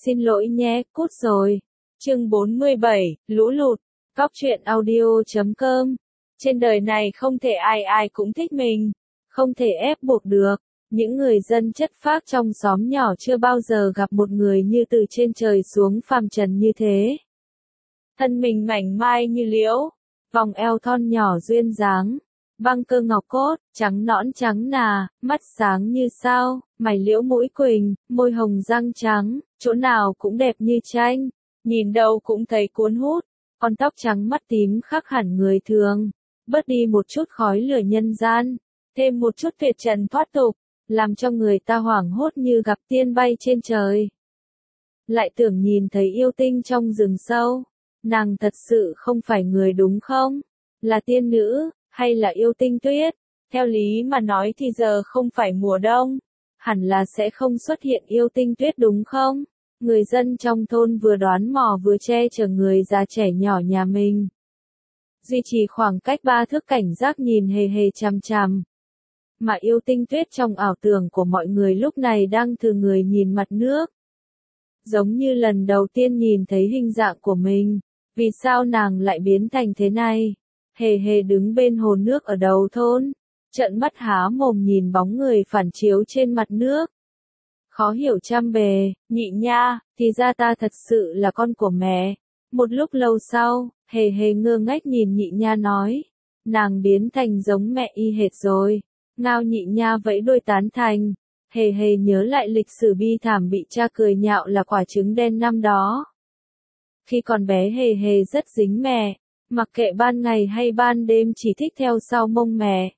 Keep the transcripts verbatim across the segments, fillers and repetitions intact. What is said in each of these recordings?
Xin lỗi nhé, cút rồi. Chương bốn mươi bảy, Lũ lụt. Cóc truyện audio chấm com. Trên đời này không thể ai ai cũng thích mình, không thể ép buộc được. Những người dân chất phác trong xóm nhỏ chưa bao giờ gặp một người như từ trên trời xuống phàm trần như thế. Thân mình mảnh mai như liễu, vòng eo thon nhỏ duyên dáng, băng cơ ngọc cốt, trắng nõn trắng nà, mắt sáng như sao, mày liễu mũi quỳnh, môi hồng răng trắng, chỗ nào cũng đẹp như tranh, nhìn đâu cũng thấy cuốn hút, con tóc trắng mắt tím khác hẳn người thường, bớt đi một chút khói lửa nhân gian, thêm một chút tuyệt trần thoát tục, làm cho người ta hoảng hốt như gặp tiên bay trên trời. Lại tưởng nhìn thấy yêu tinh trong rừng sâu, nàng thật sự không phải người đúng không? Là tiên nữ, hay là yêu tinh tuyết? Theo lý mà nói thì giờ không phải mùa đông, hẳn là sẽ không xuất hiện yêu tinh tuyết đúng không? Người dân trong thôn vừa đoán mò vừa che chở người già trẻ nhỏ nhà mình. Duy trì khoảng cách ba thước cảnh giác nhìn hề hề chằm chằm. Mà yêu tinh tuyết trong ảo tưởng của mọi người lúc này đang thừa người nhìn mặt nước. Giống như lần đầu tiên nhìn thấy hình dạng của mình, vì sao nàng lại biến thành thế này? Hề hề đứng bên hồ nước ở đầu thôn, trợn mắt há mồm nhìn bóng người phản chiếu trên mặt nước. Khó hiểu trăm bề, nhị nha, thì ra ta thật sự là con của mẹ. Một lúc lâu sau, hề hề ngơ ngác nhìn nhị nha nói, nàng biến thành giống mẹ y hệt rồi. Ngao nhị nha vẫy đuôi tán thành, hề hề nhớ lại lịch sử bi thảm bị cha cười nhạo là quả trứng đen năm đó. Khi còn bé hề hề rất dính mẹ, mặc kệ ban ngày hay ban đêm chỉ thích theo sau mông mẹ.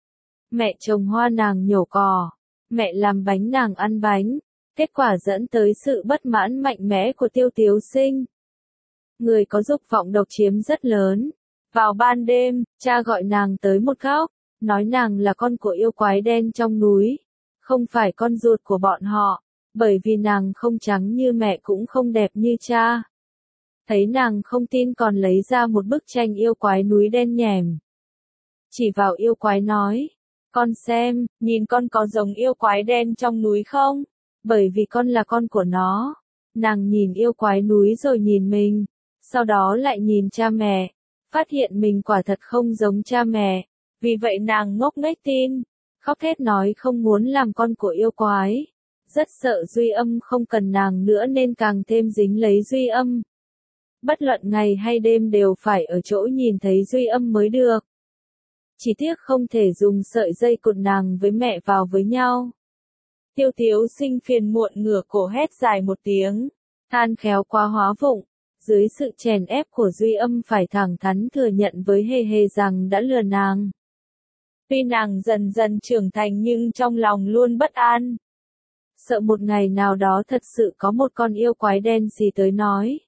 Mẹ trồng hoa nàng nhổ cỏ, mẹ làm bánh nàng ăn bánh, kết quả dẫn tới sự bất mãn mạnh mẽ của Tiêu Tiếu Sinh. Người có dục vọng độc chiếm rất lớn. Vào ban đêm, cha gọi nàng tới một góc, nói nàng là con của yêu quái đen trong núi, không phải con ruột của bọn họ, bởi vì nàng không trắng như mẹ cũng không đẹp như cha. Thấy nàng không tin còn lấy ra một bức tranh yêu quái núi đen nhèm. Chỉ vào yêu quái nói, con xem, nhìn con có giống yêu quái đen trong núi không? Bởi vì con là con của nó. Nàng nhìn yêu quái núi rồi nhìn mình, sau đó lại nhìn cha mẹ, phát hiện mình quả thật không giống cha mẹ. Vì vậy nàng ngốc nghếch tin, khóc thét nói không muốn làm con của yêu quái. Rất sợ Duy Âm không cần nàng nữa nên càng thêm dính lấy Duy Âm. Bất luận ngày hay đêm đều phải ở chỗ nhìn thấy Duy Âm mới được. Chỉ tiếc không thể dùng sợi dây cột nàng với mẹ vào với nhau. Tiêu Tiếu Sinh phiền muộn ngửa cổ hét dài một tiếng, than khéo quá hóa vụng. Dưới sự chèn ép của Duy Âm phải thẳng thắn thừa nhận với hề hề rằng đã lừa nàng. Tuy nàng dần dần trưởng thành nhưng trong lòng luôn bất an. Sợ một ngày nào đó thật sự có một con yêu quái đen gì tới nói.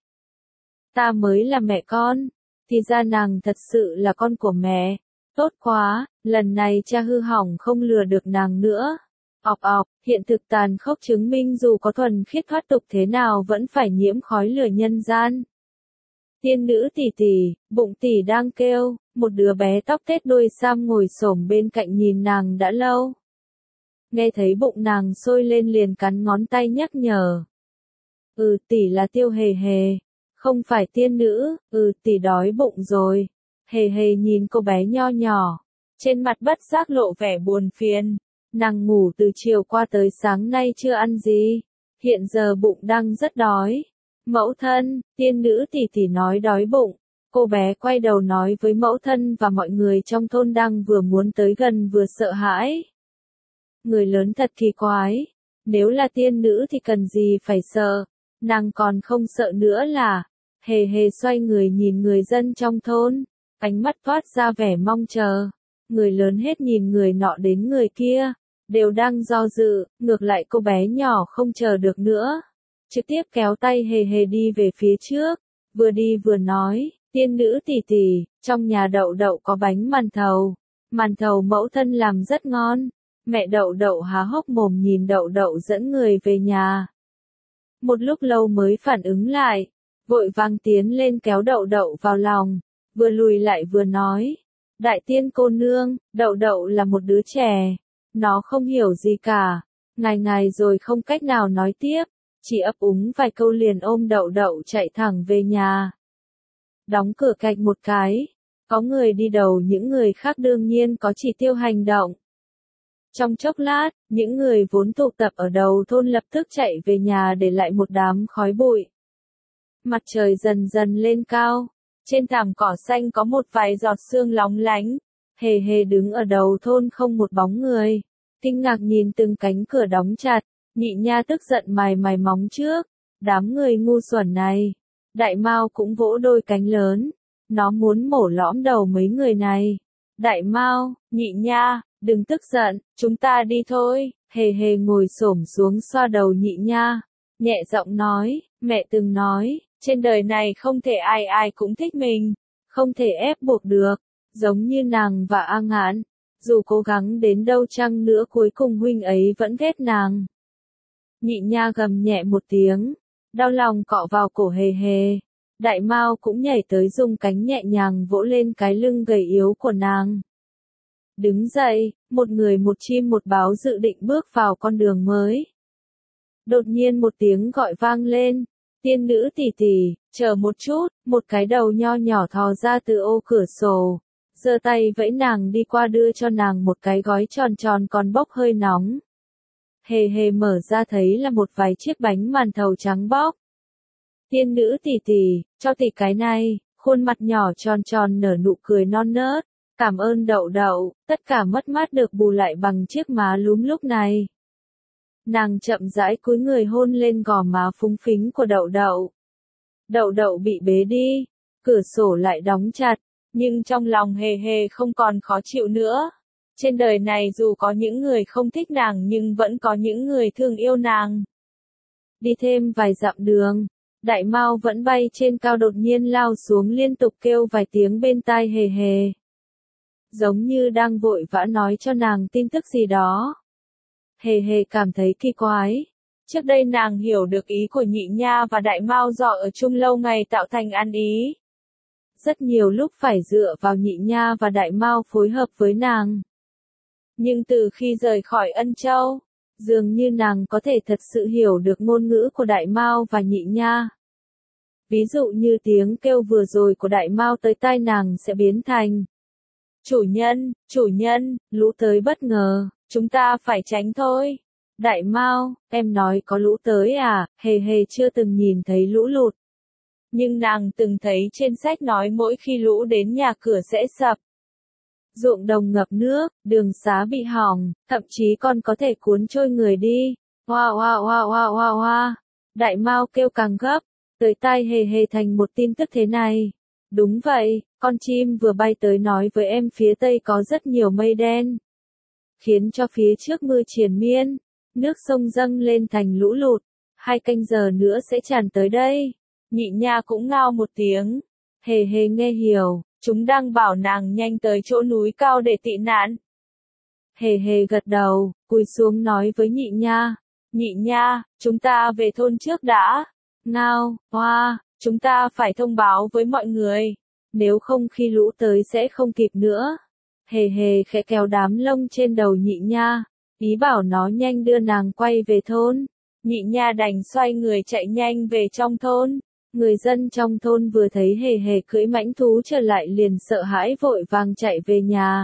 Ta mới là mẹ con, thì ra nàng thật sự là con của mẹ. Tốt quá, lần này cha hư hỏng không lừa được nàng nữa. Ọc ọc, hiện thực tàn khốc chứng minh dù có thuần khiết thoát tục thế nào vẫn phải nhiễm khói lửa nhân gian. Tiên nữ tỷ tỷ, bụng tỷ đang kêu, một đứa bé tóc tết đuôi sam ngồi xổm bên cạnh nhìn nàng đã lâu. Nghe thấy bụng nàng sôi lên liền cắn ngón tay nhắc nhở. Ừ tỷ là Tiêu hề hề, không phải tiên nữ, ừ tỷ đói bụng rồi. Hề hề nhìn cô bé nho nhỏ, trên mặt bất giác lộ vẻ buồn phiền. Nàng ngủ từ chiều qua tới sáng nay chưa ăn gì, hiện giờ bụng đang rất đói. Mẫu thân, tiên nữ tỷ tỷ nói đói bụng. Cô bé quay đầu nói với mẫu thân và mọi người trong thôn đang vừa muốn tới gần vừa sợ hãi. Người lớn thật kỳ quái, nếu là tiên nữ thì cần gì phải sợ, nàng còn không sợ nữa là. Hề hề xoay người nhìn người dân trong thôn, ánh mắt toát ra vẻ mong chờ. Người lớn hết nhìn người nọ đến người kia, đều đang do dự, ngược lại cô bé nhỏ không chờ được nữa. Trực tiếp kéo tay hề hề đi về phía trước, vừa đi vừa nói, tiên nữ tỷ tỷ, trong nhà đậu đậu có bánh màn thầu, màn thầu mẫu thân làm rất ngon. Mẹ đậu đậu há hốc mồm nhìn đậu đậu dẫn người về nhà. Một lúc lâu mới phản ứng lại, vội vàng tiến lên kéo đậu đậu vào lòng, vừa lùi lại vừa nói, đại tiên cô nương, đậu đậu là một đứa trẻ, nó không hiểu gì cả, ngài ngài rồi không cách nào nói tiếp. chỉ ấp úng vài câu liền ôm đậu đậu chạy thẳng về nhà. Đóng cửa cạch một cái, có người đi đầu những người khác đương nhiên có chỉ tiêu hành động. Trong chốc lát, những người vốn tụ tập ở đầu thôn lập tức chạy về nhà để lại một đám khói bụi. Mặt trời dần dần lên cao, trên thảm cỏ xanh có một vài giọt sương lóng lánh, Hề Hề đứng ở đầu thôn không một bóng người, kinh ngạc nhìn từng cánh cửa đóng chặt, Nhị Nha tức giận mài mài móng trước, đám người ngu xuẩn này. Đại Mao cũng vỗ đôi cánh lớn, nó muốn mổ lõm đầu mấy người này. Đại Mao, Nhị Nha, đừng tức giận, chúng ta đi thôi. Hề Hề ngồi xổm xuống xoa đầu Nhị Nha, nhẹ giọng nói, mẹ từng nói, trên đời này không thể ai ai cũng thích mình, không thể ép buộc được, giống như nàng và A Ngạn, dù cố gắng đến đâu chăng nữa cuối cùng huynh ấy vẫn ghét nàng. Nhị Nha gầm nhẹ một tiếng, đau lòng cọ vào cổ Hề Hề. Đại Mao cũng nhảy tới dùng cánh nhẹ nhàng vỗ lên cái lưng gầy yếu của nàng. Đứng dậy, một người một chim một báo dự định bước vào con đường mới. Đột nhiên một tiếng gọi vang lên, tiên nữ tỷ tỷ, chờ một chút, một cái đầu nho nhỏ thò ra từ ô cửa sổ, giơ tay vẫy nàng đi qua đưa cho nàng một cái gói tròn tròn còn bốc hơi nóng. Hề Hề mở ra thấy là một vài chiếc bánh màn thầu trắng bóc. Tiên nữ tỷ tỷ, cho tỷ cái này, khuôn mặt nhỏ tròn tròn nở nụ cười non nớt, cảm ơn đậu đậu, tất cả mất mát được bù lại bằng chiếc má lúm lúc này. Nàng chậm rãi cúi người hôn lên gò má phúng phính của đậu đậu. Đậu đậu bị bế đi, cửa sổ lại đóng chặt, nhưng trong lòng Hề Hề không còn khó chịu nữa. Trên đời này dù có những người không thích nàng nhưng vẫn có những người thương yêu nàng. Đi thêm vài dặm đường, Đại Mao vẫn bay trên cao đột nhiên lao xuống liên tục kêu vài tiếng bên tai Hề Hề. Giống như đang vội vã nói cho nàng tin tức gì đó. Hề Hề cảm thấy kỳ quái. Trước đây nàng hiểu được ý của Nhị Nha và Đại Mao do ở chung lâu ngày tạo thành ăn ý. Rất nhiều lúc phải dựa vào Nhị Nha và Đại Mao phối hợp với nàng. Nhưng từ khi rời khỏi Ân Châu, dường như nàng có thể thật sự hiểu được ngôn ngữ của Đại Mao và Nhị Nha. Ví dụ như tiếng kêu vừa rồi của Đại Mao tới tai nàng sẽ biến thành: Chủ nhân, chủ nhân, lũ tới bất ngờ, chúng ta phải tránh thôi. Đại Mao, em nói có lũ tới à? Hề Hề chưa từng nhìn thấy lũ lụt. Nhưng nàng từng thấy trên sách nói mỗi khi lũ đến nhà cửa sẽ sập. Ruộng đồng ngập nước, đường xá bị hỏng, thậm chí còn có thể cuốn trôi người đi. Hoa hoa hoa hoa hoa hoa. Đại Mao kêu càng gấp, tới tai Hề Hề thành một tin tức thế này. Đúng vậy, con chim vừa bay tới nói với em phía tây có rất nhiều mây đen, khiến cho phía trước mưa triền miên, nước sông dâng lên thành lũ lụt, hai canh giờ nữa sẽ tràn tới đây. Nhị Nha cũng ngao một tiếng. Hề Hề nghe hiểu, chúng đang bảo nàng nhanh tới chỗ núi cao để tị nạn. Hề Hề gật đầu, cúi xuống nói với Nhị Nha. Nhị Nha, chúng ta về thôn trước đã. Ngao, hoa, chúng ta phải thông báo với mọi người. Nếu không khi lũ tới sẽ không kịp nữa. Hề Hề khẽ kéo đám lông trên đầu Nhị Nha, ý bảo nó nhanh đưa nàng quay về thôn. Nhị Nha đành xoay người chạy nhanh về trong thôn. Người dân trong thôn vừa thấy Hề Hề cưỡi mãnh thú trở lại liền sợ hãi vội vàng chạy về nhà.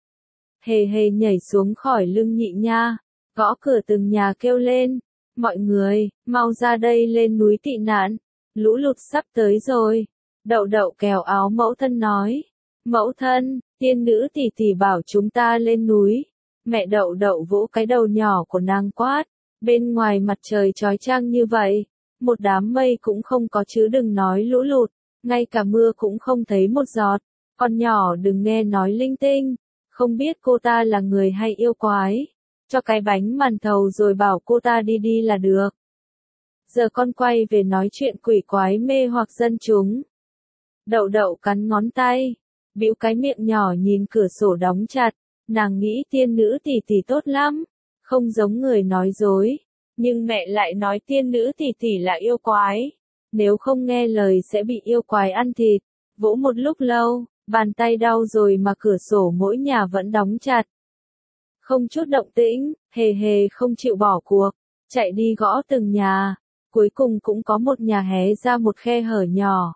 Hề Hề nhảy xuống khỏi lưng Nhị Nha, gõ cửa từng nhà kêu lên. Mọi người, mau ra đây lên núi tị nạn. Lũ lụt sắp tới rồi. Đậu đậu kéo áo mẫu thân nói. Mẫu thân, tiên nữ tỷ tỷ bảo chúng ta lên núi. Mẹ đậu đậu vỗ cái đầu nhỏ của nàng quát. Bên ngoài mặt trời chói chang như vậy, một đám mây cũng không có chứ đừng nói lũ lụt, ngay cả mưa cũng không thấy một giọt. Con nhỏ đừng nghe nói linh tinh, không biết cô ta là người hay yêu quái. Cho cái bánh màn thầu rồi bảo cô ta đi đi là được. Giờ con quay về nói chuyện quỷ quái mê hoặc dân chúng. Đậu đậu cắn ngón tay, bĩu cái miệng nhỏ nhìn cửa sổ đóng chặt, nàng nghĩ tiên nữ tỷ tỷ tốt lắm, không giống người nói dối. Nhưng mẹ lại nói tiên nữ tỷ tỷ là yêu quái, nếu không nghe lời sẽ bị yêu quái ăn thịt. Vỗ một lúc lâu, bàn tay đau rồi mà cửa sổ mỗi nhà vẫn đóng chặt. Không chút động tĩnh, Hề Hề không chịu bỏ cuộc, chạy đi gõ từng nhà. cuối cùng cũng có một nhà hé ra một khe hở nhỏ.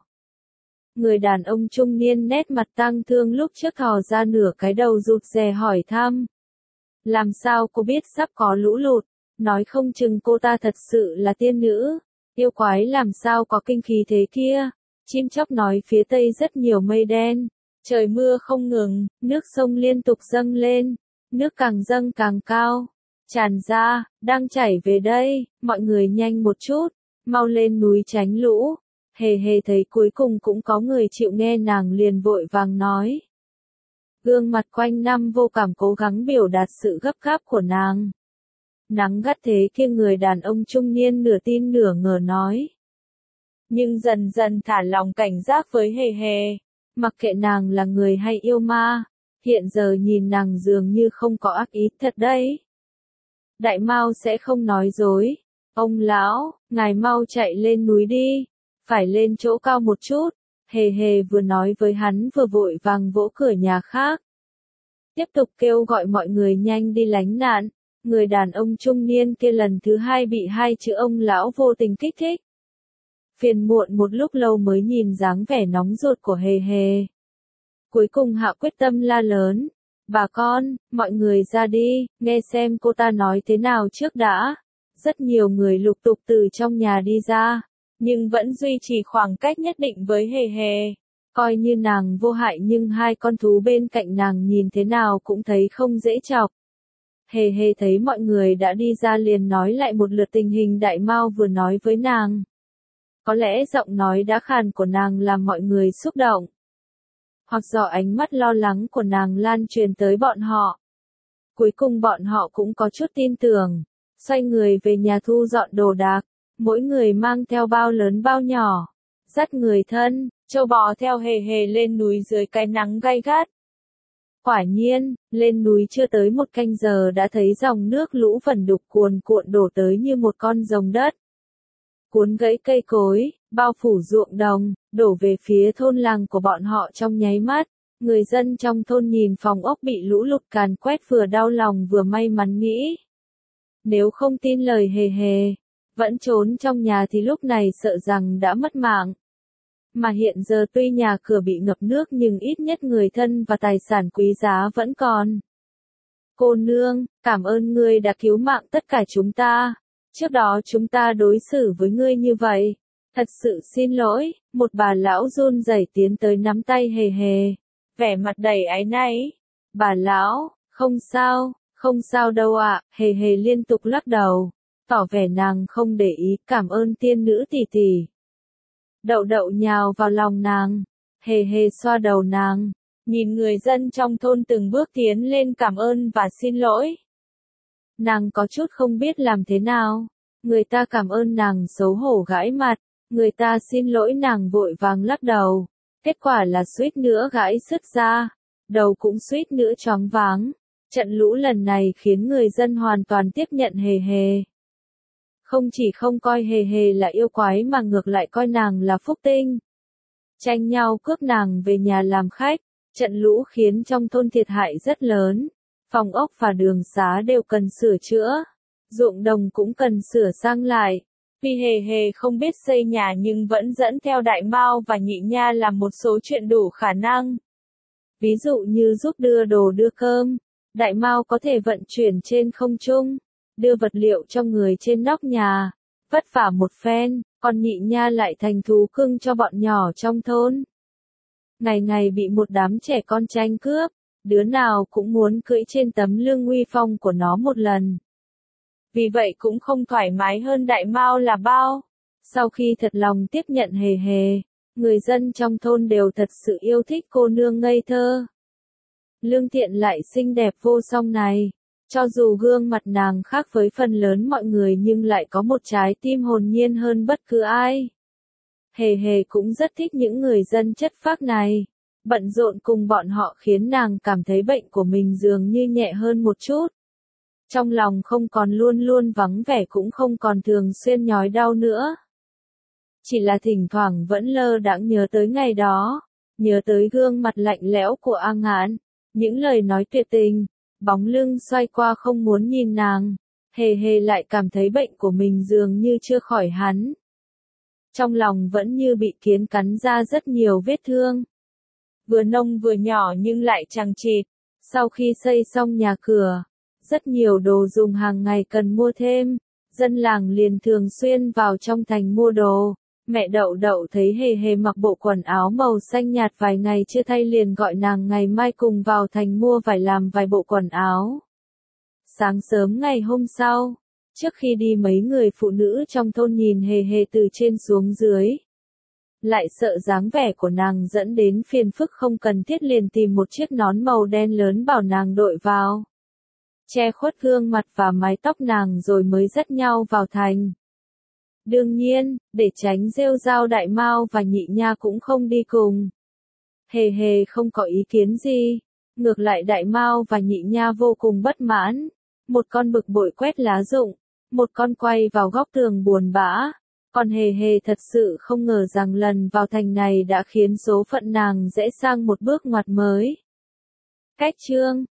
Người đàn ông trung niên nét mặt tang thương lúc trước thò ra nửa cái đầu rụt rè hỏi thăm. Làm sao cô biết sắp có lũ lụt, nói không chừng cô ta thật sự là tiên nữ, yêu quái làm sao có kinh khí thế kia. Chim chóc nói phía tây rất nhiều mây đen, trời mưa không ngừng, nước sông liên tục dâng lên, nước càng dâng càng cao, tràn ra, đang chảy về đây, mọi người nhanh một chút, mau lên núi tránh lũ. Hề hề thấy cuối cùng cũng có người chịu nghe nàng liền vội vàng nói. Gương mặt quanh năm vô cảm cố gắng biểu đạt sự gấp gáp của nàng. Nắng gắt thế kia người đàn ông trung niên nửa tin nửa ngờ nói. Nhưng dần dần thả lòng cảnh giác với hề hề, mặc kệ nàng là người hay yêu ma, hiện giờ nhìn nàng dường như không có ác ý thật đấy. Đại Mao sẽ không nói dối, ông lão, ngài mau chạy lên núi đi, phải lên chỗ cao một chút, hề hề vừa nói với hắn vừa vội vàng vỗ cửa nhà khác. Tiếp tục kêu gọi mọi người nhanh đi lánh nạn, người đàn ông trung niên kia lần thứ hai bị hai chữ ông lão vô tình kích thích. Phiền muộn một lúc lâu mới nhìn dáng vẻ nóng ruột của hề hề. Cuối cùng hạ quyết tâm la lớn. Bà con, mọi người ra đi, nghe xem cô ta nói thế nào trước đã. Rất nhiều người lục tục từ trong nhà đi ra, nhưng vẫn duy trì khoảng cách nhất định với hề hề. Coi như nàng vô hại nhưng hai con thú bên cạnh nàng nhìn thế nào cũng thấy không dễ chọc. Hề hề thấy mọi người đã đi ra liền nói lại một lượt tình hình Đại Mao vừa nói với nàng. Có lẽ giọng nói đã khàn của nàng làm mọi người xúc động. Hoặc do ánh mắt lo lắng của nàng lan truyền tới bọn họ. Cuối cùng bọn họ cũng có chút tin tưởng, xoay người về nhà thu dọn đồ đạc, mỗi người mang theo bao lớn bao nhỏ, dắt người thân, trâu bò theo hề hề lên núi dưới cái nắng gay gắt. Quả nhiên, lên núi chưa tới một canh giờ đã thấy dòng nước lũ vẩn đục cuồn cuộn đổ tới như một con rồng đất. Cuốn gãy cây cối, bao phủ ruộng đồng, đổ về phía thôn làng của bọn họ trong nháy mắt. Người dân trong thôn nhìn phòng ốc bị lũ lụt càn quét vừa đau lòng vừa may mắn nghĩ. Nếu không tin lời hề hề, vẫn trốn trong nhà thì lúc này sợ rằng đã mất mạng. Mà hiện giờ tuy nhà cửa bị ngập nước nhưng ít nhất người thân và tài sản quý giá vẫn còn. Cô nương, cảm ơn ngươi đã cứu mạng tất cả chúng ta. Trước đó chúng ta đối xử với ngươi như vậy. Thật sự xin lỗi, một bà lão run rẩy tiến tới nắm tay hề hề. Vẻ mặt đầy áy náy. Bà lão, không sao, không sao đâu ạ, hề hề liên tục lắc đầu. Tỏ vẻ nàng không để ý, cảm ơn tiên nữ tỷ tỷ. Đậu đậu nhào vào lòng nàng. Hề hề xoa đầu nàng. Nhìn người dân trong thôn từng bước tiến lên cảm ơn và xin lỗi. Nàng có chút không biết làm thế nào. Người ta cảm ơn nàng xấu hổ gãi mặt. Người ta xin lỗi nàng vội vàng lắc đầu. Kết quả là suýt nữa gãi sứt ra. Đầu cũng suýt nữa choáng váng. Trận lũ lần này khiến người dân hoàn toàn tiếp nhận hề hề. Không chỉ không coi hề hề là yêu quái mà ngược lại coi nàng là phúc tinh. Tranh nhau cướp nàng về nhà làm khách. Trận lũ khiến trong thôn thiệt hại rất lớn. Phòng ốc và đường xá đều cần sửa chữa. Ruộng đồng cũng cần sửa sang lại. Vì hề hề không biết xây nhà nhưng vẫn dẫn theo Đại Mao và Nhị Nha làm một số chuyện đủ khả năng. Ví dụ như giúp đưa đồ đưa cơm. Đại Mao có thể vận chuyển trên không trung. Đưa vật liệu cho người trên nóc nhà. Vất vả một phen, còn Nhị Nha lại thành thú cưng cho bọn nhỏ trong thôn. Ngày ngày bị một đám trẻ con tranh cướp. Đứa nào cũng muốn cưỡi trên tấm lưng uy phong của nó một lần. Vì vậy cũng không thoải mái hơn Đại Mao là bao. Sau khi thật lòng tiếp nhận hề hề, người dân trong thôn đều thật sự yêu thích cô nương ngây thơ. Lương thiện lại xinh đẹp vô song này. Cho dù gương mặt nàng khác với phần lớn mọi người nhưng lại có một trái tim hồn nhiên hơn bất cứ ai. Hề hề cũng rất thích những người dân chất phác này. Bận rộn cùng bọn họ khiến nàng cảm thấy bệnh của mình dường như nhẹ hơn một chút. Trong lòng không còn luôn luôn vắng vẻ cũng không còn thường xuyên nhói đau nữa. Chỉ là thỉnh thoảng vẫn lơ đãng nhớ tới ngày đó, nhớ tới gương mặt lạnh lẽo của A Ngạn, những lời nói tuyệt tình, bóng lưng xoay qua không muốn nhìn nàng. Hề hề lại cảm thấy bệnh của mình dường như chưa khỏi hẳn. Trong lòng vẫn như bị kiến cắn ra rất nhiều vết thương. Vừa nông vừa nhỏ nhưng lại chằng chịt. Sau khi xây xong nhà cửa, rất nhiều đồ dùng hàng ngày cần mua thêm, dân làng liền thường xuyên vào trong thành mua đồ. Mẹ Đậu Đậu thấy Hề Hề mặc bộ quần áo màu xanh nhạt vài ngày chưa thay liền gọi nàng ngày mai cùng vào thành mua vải làm vài bộ quần áo. Sáng sớm ngày hôm sau, trước khi đi mấy người phụ nữ trong thôn nhìn Hề Hề từ trên xuống dưới. Lại sợ dáng vẻ của nàng dẫn đến phiền phức không cần thiết liền tìm một chiếc nón màu đen lớn bảo nàng đội vào. Che khuất gương mặt và mái tóc nàng rồi mới dắt nhau vào thành. Đương nhiên, để tránh rêu rao Đại Mao và Nhị Nha cũng không đi cùng. Hề Hề không có ý kiến gì, ngược lại Đại Mao và Nhị Nha vô cùng bất mãn. Một con bực bội quét lá rụng, một con quay vào góc tường buồn bã. Còn Hề Hề thật sự không ngờ rằng lần vào thành này đã khiến số phận nàng rẽ sang một bước ngoặt mới. Cách chương